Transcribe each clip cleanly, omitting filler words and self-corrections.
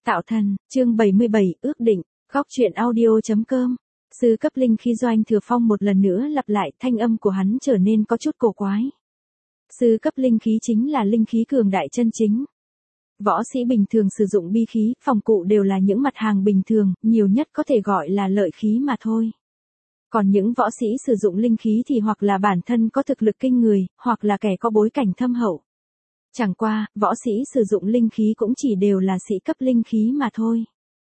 Tạo thần, chương 77, ước định, góc truyện audio.com. Sư cấp linh khí Doanh Thừa Phong một lần nữa lặp lại, thanh âm của hắn trở nên có chút cổ quái. Sư cấp linh khí chính là linh khí cường đại chân chính. Võ sĩ bình thường sử dụng bi khí, phòng cụ đều là những mặt hàng bình thường, nhiều nhất có thể gọi là lợi khí mà thôi. Còn những võ sĩ sử dụng linh khí thì hoặc là bản thân có thực lực kinh người, hoặc là kẻ có bối cảnh thâm hậu. Chẳng qua, võ sĩ sử dụng linh khí cũng chỉ đều là sĩ cấp linh khí mà thôi.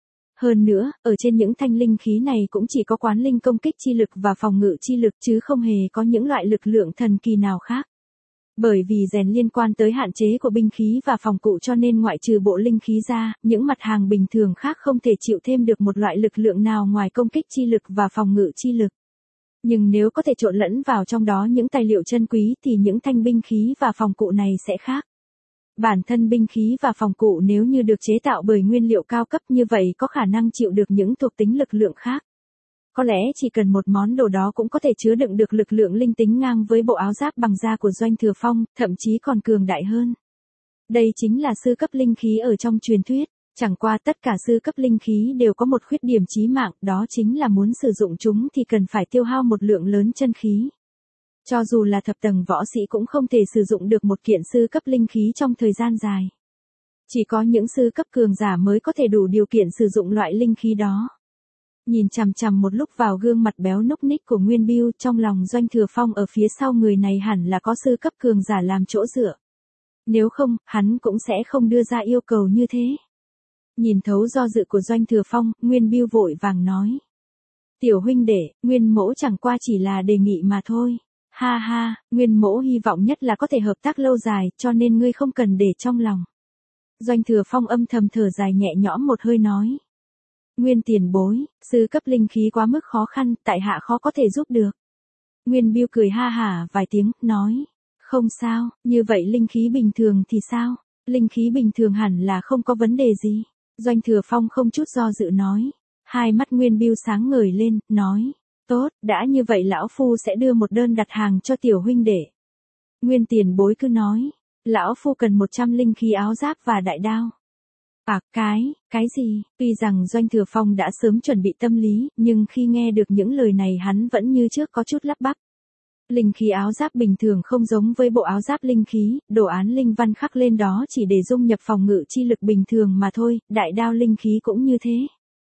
Hơn nữa, ở trên những thanh linh khí này cũng chỉ có quán linh công kích chi lực và phòng ngự chi lực chứ không hề có những loại lực lượng thần kỳ nào khác. Bởi vì rèn liên quan tới hạn chế của binh khí và phòng cụ cho nên ngoại trừ bộ linh khí ra, những mặt hàng bình thường khác không thể chịu thêm được một loại lực lượng nào ngoài công kích chi lực và phòng ngự chi lực. Nhưng nếu có thể trộn lẫn vào trong đó những tài liệu chân quý thì những thanh binh khí và phòng cụ này sẽ khác. Bản thân binh khí và phòng cụ nếu như được chế tạo bởi nguyên liệu cao cấp như vậy có khả năng chịu được những thuộc tính lực lượng khác. Có lẽ chỉ cần một món đồ đó cũng có thể chứa đựng được lực lượng linh tính ngang với bộ áo giáp bằng da của Doanh Thừa Phong, thậm chí còn cường đại hơn. Đây chính là sư cấp linh khí ở trong truyền thuyết, chẳng qua tất cả sư cấp linh khí đều có một khuyết điểm chí mạng, đó chính là muốn sử dụng chúng thì cần phải tiêu hao một lượng lớn chân khí. Cho dù là thập tầng võ sĩ cũng không thể sử dụng được một kiện sư cấp linh khí trong thời gian dài. Chỉ có những sư cấp cường giả mới có thể đủ điều kiện sử dụng loại linh khí đó. Nhìn chằm chằm một lúc vào gương mặt béo núc ních của Nguyên Bưu, trong lòng Doanh Thừa Phong ở phía sau người này hẳn là có sư cấp cường giả làm chỗ dựa. Nếu không, hắn cũng sẽ không đưa ra yêu cầu như thế. Nhìn thấu do dự của Doanh Thừa Phong, Nguyên Bưu vội vàng nói. Tiểu huynh đệ, Nguyên mỗ chẳng qua chỉ là đề nghị mà thôi. Ha ha, Nguyên mỗ hy vọng nhất là có thể hợp tác lâu dài, cho nên ngươi không cần để trong lòng. Doanh Thừa Phong âm thầm thở dài nhẹ nhõm một hơi nói. Nguyên tiền bối, sư cấp linh khí quá mức khó khăn, tại hạ khó có thể giúp được. Nguyên Bưu cười ha hả vài tiếng, nói. Không sao, như vậy linh khí bình thường thì sao? Linh khí bình thường hẳn là không có vấn đề gì. Doanh Thừa Phong không chút do dự nói. Hai mắt Nguyên Bưu sáng ngời lên, nói. Tốt, đã như vậy lão phu sẽ đưa một đơn đặt hàng cho tiểu huynh đệ. Nguyên tiền bối cứ nói. Lão phu cần 100 linh khí áo giáp và đại đao. À, cái gì? Tuy rằng Doanh Thừa Phong đã sớm chuẩn bị tâm lý, nhưng khi nghe được những lời này hắn vẫn như trước có chút lắp bắp. Linh khí áo giáp bình thường không giống với bộ áo giáp linh khí, đồ án linh văn khắc lên đó chỉ để dung nhập phòng ngự chi lực bình thường mà thôi, đại đao linh khí cũng như thế.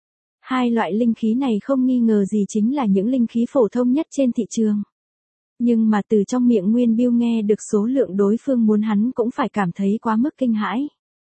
Hai loại linh khí này không nghi ngờ gì chính là những linh khí phổ thông nhất trên thị trường. Nhưng mà từ trong miệng Nguyên Bưu nghe được số lượng đối phương muốn hắn cũng phải cảm thấy quá mức kinh hãi.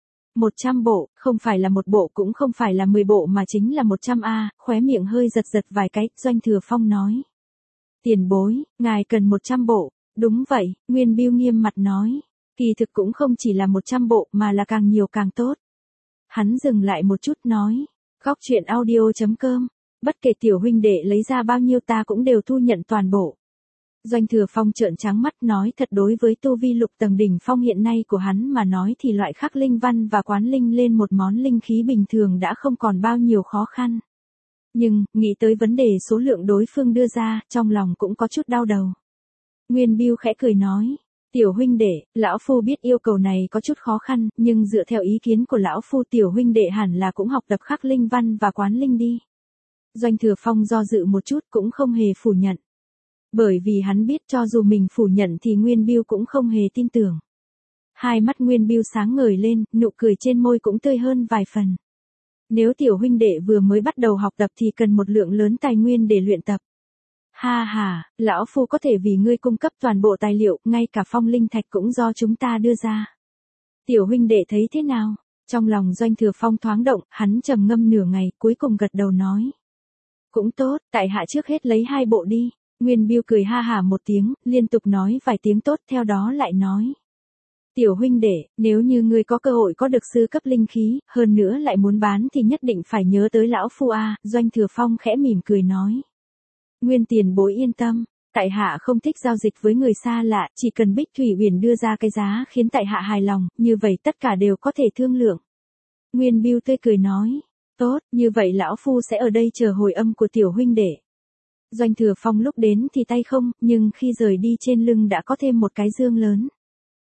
100 bộ, không phải là một bộ cũng không phải là 10 bộ mà chính là 100 khóe miệng hơi giật giật vài cái, Doanh Thừa Phong nói. Tiền bối, ngài cần 100 bộ, đúng vậy, Nguyên Bưu nghiêm mặt nói. Kỳ thực cũng không chỉ là 100 bộ mà là càng nhiều càng tốt. Hắn dừng lại một chút nói. Góc truyện audio.com, bất kể tiểu huynh đệ lấy ra bao nhiêu ta cũng đều thu nhận toàn bộ. Doanh Thừa Phong trợn trắng mắt nói thật đối với tu vi lục tầng đỉnh phong hiện nay của hắn mà nói thì loại khắc linh văn và quán linh lên một món linh khí bình thường đã không còn bao nhiêu khó khăn. Nhưng, nghĩ tới vấn đề số lượng đối phương đưa ra, trong lòng cũng có chút đau đầu. Nguyên Bưu khẽ cười nói. Tiểu huynh đệ, lão phu biết yêu cầu này có chút khó khăn, nhưng dựa theo ý kiến của lão phu tiểu huynh đệ hẳn là cũng học tập khắc linh văn và quán linh đi. Doanh Thừa Phong do dự một chút cũng không hề phủ nhận. Bởi vì hắn biết cho dù mình phủ nhận thì Nguyên Bưu cũng không hề tin tưởng. Hai mắt Nguyên Bưu sáng ngời lên, nụ cười trên môi cũng tươi hơn vài phần. Nếu tiểu huynh đệ vừa mới bắt đầu học tập thì cần một lượng lớn tài nguyên để luyện tập. Ha ha, lão phu có thể vì ngươi cung cấp toàn bộ tài liệu, ngay cả phong linh thạch cũng do chúng ta đưa ra. Tiểu huynh đệ thấy thế nào? Trong lòng Doanh Thừa Phong thoáng động, hắn trầm ngâm nửa ngày, cuối cùng gật đầu nói. Cũng tốt, tại hạ trước hết lấy 2 bộ đi. Nguyên Bưu cười ha hả một tiếng, liên tục nói vài tiếng tốt, theo đó lại nói. Tiểu huynh đệ, nếu như ngươi có cơ hội có được sư cấp linh khí, hơn nữa lại muốn bán thì nhất định phải nhớ tới lão phu a. Doanh Thừa Phong khẽ mỉm cười nói. Nguyên tiền bối yên tâm, tại hạ không thích giao dịch với người xa lạ, chỉ cần Bích Thủy Uyển đưa ra cái giá khiến tại hạ hài lòng, như vậy tất cả đều có thể thương lượng. Nguyên Bưu tươi cười nói. Tốt, như vậy lão phu sẽ ở đây chờ hồi âm của tiểu huynh đệ. Doanh Thừa Phong lúc đến thì tay không, nhưng khi rời đi trên lưng đã có thêm một cái dương lớn.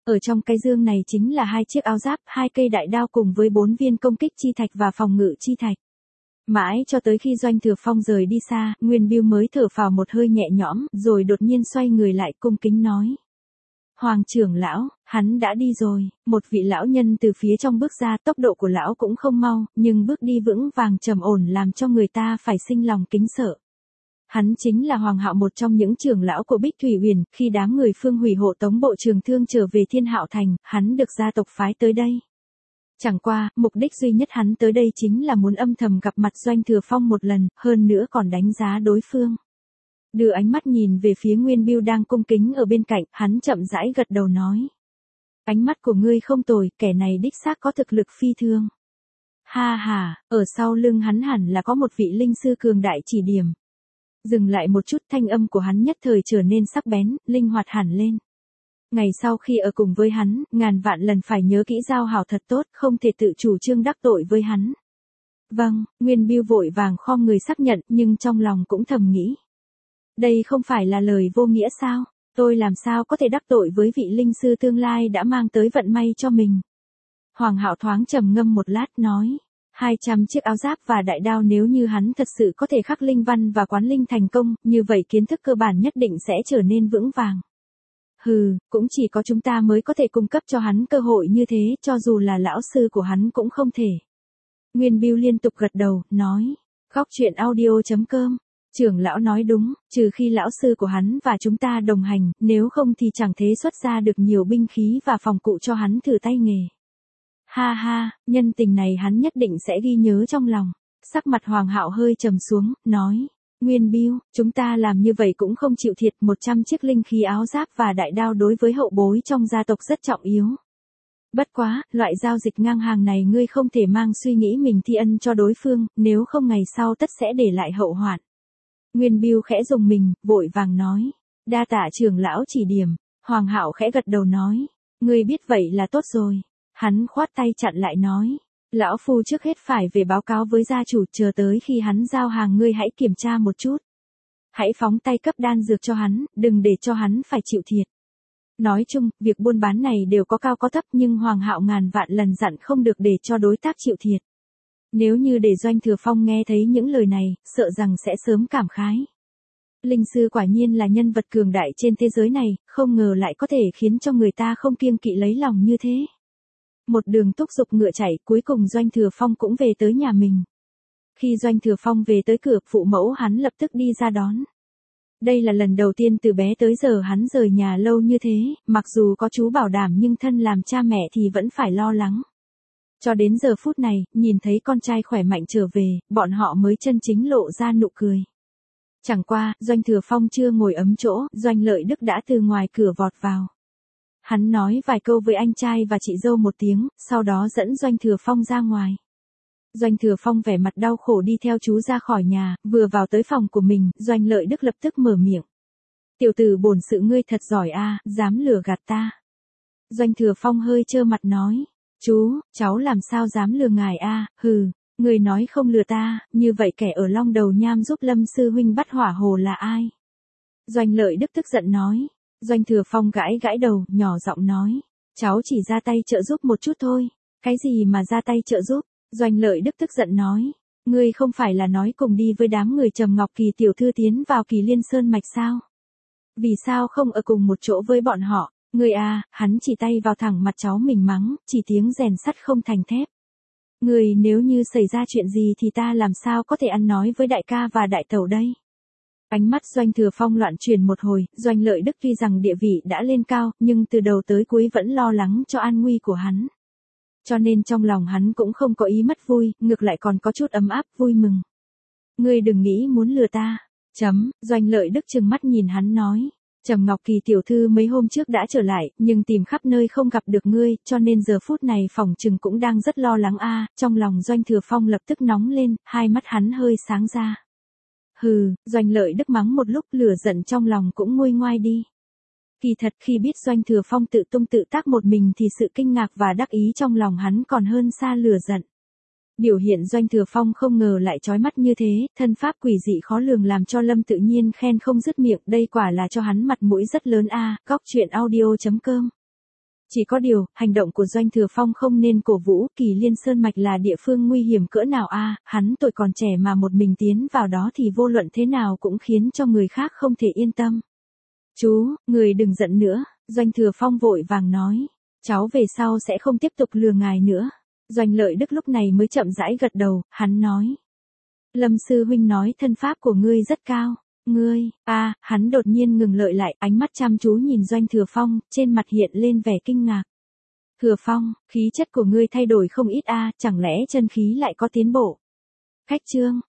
Ở trong cái dương này chính là 2 chiếc áo giáp, 2 cây đại đao cùng với 4 viên công kích chi thạch và phòng ngự chi thạch. Mãi cho tới khi Doanh Thừa Phong rời đi xa, Nguyên Bưu mới thở phào một hơi nhẹ nhõm, rồi đột nhiên xoay người lại cung kính nói. Hoàng trưởng lão, hắn đã đi rồi. Một vị lão nhân từ phía trong bước ra, tốc độ của lão cũng không mau, nhưng bước đi vững vàng trầm ổn làm cho người ta phải sinh lòng kính sợ. Hắn chính là Hoàng Hạo, một trong những trưởng lão của Bích Thủy Huyền, khi đám người Phương Hủy hộ tống Bộ Trường Thương trở về Thiên Hạo Thành, hắn được gia tộc phái tới đây. Chẳng qua, mục đích duy nhất hắn tới đây chính là muốn âm thầm gặp mặt Doanh Thừa Phong một lần, hơn nữa còn đánh giá đối phương. Đưa ánh mắt nhìn về phía Nguyên Bưu đang cung kính ở bên cạnh, hắn chậm rãi gật đầu nói. Ánh mắt của ngươi không tồi, kẻ này đích xác có thực lực phi thường. Ha ha, ở sau lưng hắn hẳn là có một vị linh sư cường đại chỉ điểm. Dừng lại một chút, thanh âm của hắn nhất thời trở nên sắc bén, linh hoạt hẳn lên. Ngày sau khi ở cùng với hắn, ngàn vạn lần phải nhớ kỹ giao hảo thật tốt, không thể tự chủ trương đắc tội với hắn. Vâng, Nguyên Bưu vội vàng khom người xác nhận, nhưng trong lòng cũng thầm nghĩ. Đây không phải là lời vô nghĩa sao? Tôi làm sao có thể đắc tội với vị linh sư tương lai đã mang tới vận may cho mình? Hoàng Hạo thoáng trầm ngâm một lát nói. 200 chiếc áo giáp và đại đao, nếu như hắn thật sự có thể khắc linh văn và quán linh thành công, như vậy kiến thức cơ bản nhất định sẽ trở nên vững vàng. Hừ, cũng chỉ có chúng ta mới có thể cung cấp cho hắn cơ hội như thế, cho dù là lão sư của hắn cũng không thể. Nguyên Bưu liên tục gật đầu, nói. Góc truyện audio.com. Trưởng lão nói đúng, trừ khi lão sư của hắn và chúng ta đồng hành, nếu không thì chẳng thế xuất ra được nhiều binh khí và phòng cụ cho hắn thử tay nghề. Ha ha, nhân tình này hắn nhất định sẽ ghi nhớ trong lòng. Sắc mặt Hoàng Hạo hơi trầm xuống, nói. Nguyên Bưu, chúng ta làm như vậy cũng không chịu thiệt, 100 chiếc linh khí áo giáp và đại đao đối với hậu bối trong gia tộc rất trọng yếu. Bất quá, loại giao dịch ngang hàng này ngươi không thể mang suy nghĩ mình thi ân cho đối phương, nếu không ngày sau tất sẽ để lại hậu hoạn. Nguyên Bưu khẽ dùng mình, vội vàng nói. Đa tạ trưởng lão chỉ điểm. Hoàng Hạo khẽ gật đầu nói. Ngươi biết vậy là tốt rồi. Hắn khoát tay chặn lại nói. Lão phu trước hết phải về báo cáo với gia chủ, chờ tới khi hắn giao hàng ngươi hãy kiểm tra một chút. Hãy phóng tay cấp đan dược cho hắn, đừng để cho hắn phải chịu thiệt. Nói chung, việc buôn bán này đều có cao có thấp, nhưng Hoàng Hạo ngàn vạn lần dặn không được để cho đối tác chịu thiệt. Nếu như để Doanh Thừa Phong nghe thấy những lời này, sợ rằng sẽ sớm cảm khái. Linh sư quả nhiên là nhân vật cường đại trên thế giới này, không ngờ lại có thể khiến cho người ta không kiêng kỵ lấy lòng như thế. Một đường thúc giục ngựa chạy, cuối cùng Doanh Thừa Phong cũng về tới nhà mình. Khi Doanh Thừa Phong về tới cửa, phụ mẫu hắn lập tức đi ra đón. Đây là lần đầu tiên từ bé tới giờ hắn rời nhà lâu như thế, mặc dù có chú bảo đảm nhưng thân làm cha mẹ thì vẫn phải lo lắng. Cho đến giờ phút này, nhìn thấy con trai khỏe mạnh trở về, bọn họ mới chân chính lộ ra nụ cười. Chẳng qua, Doanh Thừa Phong chưa ngồi ấm chỗ, Doanh Lợi Đức đã từ ngoài cửa vọt vào. Hắn nói vài câu với anh trai và chị dâu một tiếng, sau đó dẫn Doanh Thừa Phong ra ngoài. Doanh Thừa Phong vẻ mặt đau khổ đi theo chú ra khỏi nhà, vừa vào tới phòng của mình, Doanh Lợi Đức lập tức mở miệng. Tiểu tử bổn sự ngươi thật giỏi a, dám lừa gạt ta. Doanh Thừa Phong hơi trơ mặt nói. Chú, cháu làm sao dám lừa ngài a, hừ, người nói không lừa ta, như vậy kẻ ở Long Đầu Nham giúp Lâm sư huynh bắt hỏa hồ là ai? Doanh Lợi Đức tức giận nói. Doanh Thừa Phong gãi gãi đầu, nhỏ giọng nói. Cháu chỉ ra tay trợ giúp một chút thôi. Cái gì mà ra tay trợ giúp? Doanh Lợi Đức tức giận nói. Ngươi không phải là nói cùng đi với đám người Trầm Ngọc Kỳ tiểu thư tiến vào Kỳ Liên Sơn mạch sao? Vì sao không ở cùng một chỗ với bọn họ? Ngươi à, hắn chỉ tay vào thẳng mặt cháu mình mắng, chỉ tiếng rèn sắt không thành thép. Ngươi nếu như xảy ra chuyện gì thì ta làm sao có thể ăn nói với đại ca và đại tẩu đây? Ánh mắt Doanh Thừa Phong loạn chuyển một hồi, Doanh Lợi Đức tuy rằng địa vị đã lên cao, nhưng từ đầu tới cuối vẫn lo lắng cho an nguy của hắn. Cho nên trong lòng hắn cũng không có ý mất vui, ngược lại còn có chút ấm áp vui mừng. Ngươi đừng nghĩ muốn lừa ta. Doanh Lợi Đức trừng mắt nhìn hắn nói. Trầm Ngọc Kỳ tiểu thư mấy hôm trước đã trở lại, nhưng tìm khắp nơi không gặp được ngươi, cho nên giờ phút này phỏng chừng cũng đang rất lo lắng a. Trong lòng Doanh Thừa Phong lập tức nóng lên, hai mắt hắn hơi sáng ra. Hừ, Doanh Lợi Đức mắng một lúc, lửa giận trong lòng cũng nguôi ngoai đi. Kỳ thật khi biết Doanh Thừa Phong tự tung tự tác một mình thì sự kinh ngạc và đắc ý trong lòng hắn còn hơn xa lửa giận. Biểu hiện Doanh Thừa Phong không ngờ lại chói mắt như thế, thân pháp quỷ dị khó lường làm cho Lâm Tự Nhiên khen không dứt miệng, đây quả là cho hắn mặt mũi rất lớn a. Góc truyện audio.com Chỉ có điều, hành động của Doanh Thừa Phong không nên cổ vũ, Kỳ Liên Sơn Mạch là địa phương nguy hiểm cỡ nào a, hắn tuổi còn trẻ mà một mình tiến vào đó thì vô luận thế nào cũng khiến cho người khác không thể yên tâm. Chú, người đừng giận nữa, Doanh Thừa Phong vội vàng nói. Cháu về sau sẽ không tiếp tục lừa ngài nữa. Doanh Lợi Đức lúc này mới chậm rãi gật đầu, hắn nói. Lâm sư huynh nói thân pháp của ngươi rất cao. Ngươi, hắn đột nhiên ngừng lợi lại, ánh mắt chăm chú nhìn Doanh Thừa Phong, trên mặt hiện lên vẻ kinh ngạc. Thừa Phong, khí chất của ngươi thay đổi không ít chẳng lẽ chân khí lại có tiến bộ? Khách trương,